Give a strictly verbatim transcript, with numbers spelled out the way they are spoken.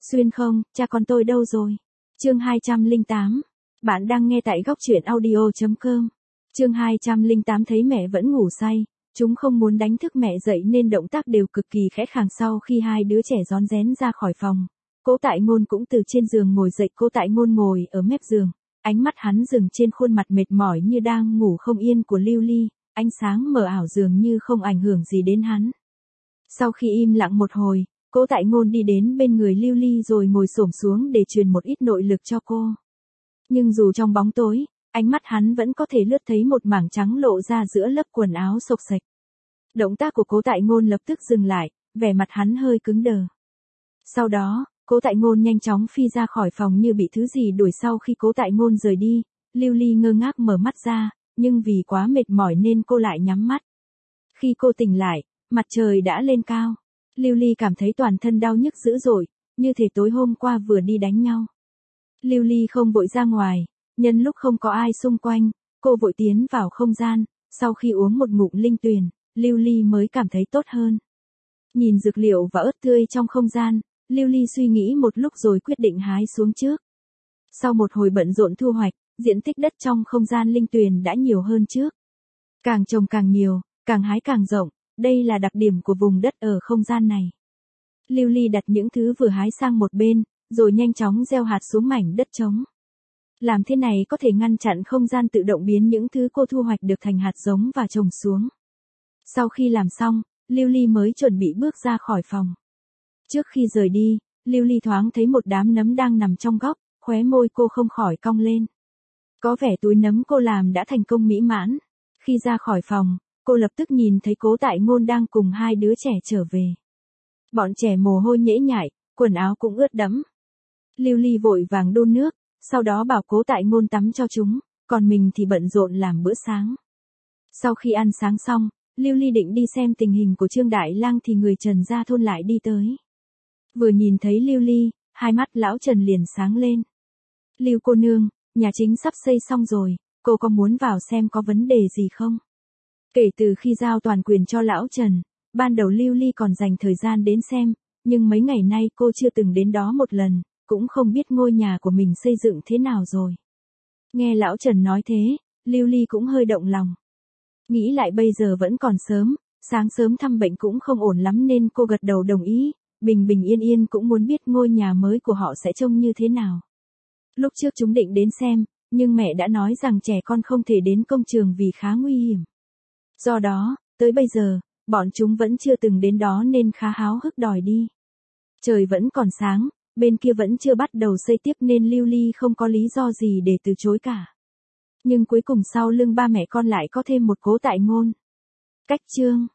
Xuyên không, cha con tôi đâu rồi? Chương hai trăm lẻ tám. Bạn đang nghe tại góc truyện audio chấm com. Chương hai trăm lẻ tám thấy mẹ vẫn ngủ say, chúng không muốn đánh thức mẹ dậy nên động tác đều cực kỳ khẽ khàng. Sau khi hai đứa trẻ rón rén ra khỏi phòng, Cố Tại Ngôn cũng từ trên giường ngồi dậy. Cố Tại Ngôn ngồi ở mép giường, ánh mắt hắn dừng trên khuôn mặt mệt mỏi như đang ngủ không yên của Lưu Ly, ánh sáng mờ ảo dường như không ảnh hưởng gì đến hắn. Sau khi im lặng một hồi, Cố Tại Ngôn đi đến bên người Lưu Ly rồi ngồi xổm xuống để truyền một ít nội lực cho cô. Nhưng dù trong bóng tối, ánh mắt hắn vẫn có thể lướt thấy một mảng trắng lộ ra giữa lớp quần áo xộc xệch. Động tác của Cố Tại Ngôn lập tức dừng lại, vẻ mặt hắn hơi cứng đờ. Sau đó, Cố Tại Ngôn nhanh chóng phi ra khỏi phòng như bị thứ gì đuổi. Sau khi Cố Tại Ngôn rời đi, Lưu Ly ngơ ngác mở mắt ra, nhưng vì quá mệt mỏi nên cô lại nhắm mắt. Khi cô tỉnh lại, mặt trời đã lên cao. Lưu Ly cảm thấy toàn thân đau nhức dữ dội, như thể tối hôm qua vừa đi đánh nhau. Lưu Ly không vội ra ngoài, nhân lúc không có ai xung quanh, cô vội tiến vào không gian. Sau khi uống một ngụm linh tuyền, Lưu Ly mới cảm thấy tốt hơn. Nhìn dược liệu và ớt tươi trong không gian, Lưu Ly suy nghĩ một lúc rồi quyết định hái xuống trước. Sau một hồi bận rộn thu hoạch, diện tích đất trong không gian linh tuyền đã nhiều hơn trước. Càng trồng càng nhiều, càng hái càng rộng, đây là đặc điểm của vùng đất ở không gian này. Lưu Ly đặt những thứ vừa hái sang một bên, rồi nhanh chóng gieo hạt xuống mảnh đất trống. Làm thế này có thể ngăn chặn không gian tự động biến những thứ cô thu hoạch được thành hạt giống và trồng xuống. Sau khi làm xong, Lưu Ly mới chuẩn bị bước ra khỏi phòng. Trước khi rời đi, Lưu Ly thoáng thấy một đám nấm đang nằm trong góc, khóe môi cô không khỏi cong lên. Có vẻ túi nấm cô làm đã thành công mỹ mãn. Khi ra khỏi phòng, cô lập tức nhìn thấy Cố Tại Ngôn đang cùng hai đứa trẻ trở về. Bọn trẻ mồ hôi nhễ nhại, quần áo cũng ướt đẫm. Lưu Ly vội vàng đun nước, sau đó bảo Cố Tại Ngôn tắm cho chúng, còn mình thì bận rộn làm bữa sáng. Sau khi ăn sáng xong, Lưu Ly định đi xem tình hình của Trương Đại Lang thì người Trần gia thôn lại đi tới. Vừa nhìn thấy Lưu Ly, hai mắt lão Trần liền sáng lên. Lưu cô nương, nhà chính sắp xây xong rồi, cô có muốn vào xem có vấn đề gì không? Kể từ khi giao toàn quyền cho lão Trần, ban đầu Lưu Ly còn dành thời gian đến xem, nhưng mấy ngày nay cô chưa từng đến đó một lần, cũng không biết ngôi nhà của mình xây dựng thế nào rồi. Nghe lão Trần nói thế, Lưu Ly cũng hơi động lòng. Nghĩ lại bây giờ vẫn còn sớm, sáng sớm thăm bệnh cũng không ổn lắm nên cô gật đầu đồng ý, bình bình yên yên cũng muốn biết ngôi nhà mới của họ sẽ trông như thế nào. Lúc trước chúng định đến xem, nhưng mẹ đã nói rằng trẻ con không thể đến công trường vì khá nguy hiểm. Do đó, tới bây giờ, bọn chúng vẫn chưa từng đến đó nên khá háo hức đòi đi. Trời vẫn còn sáng, bên kia vẫn chưa bắt đầu xây tiếp nên Lưu Ly không có lý do gì để từ chối cả. Nhưng cuối cùng sau lưng ba mẹ con lại có thêm một Cố Tại Ngôn. Cách chương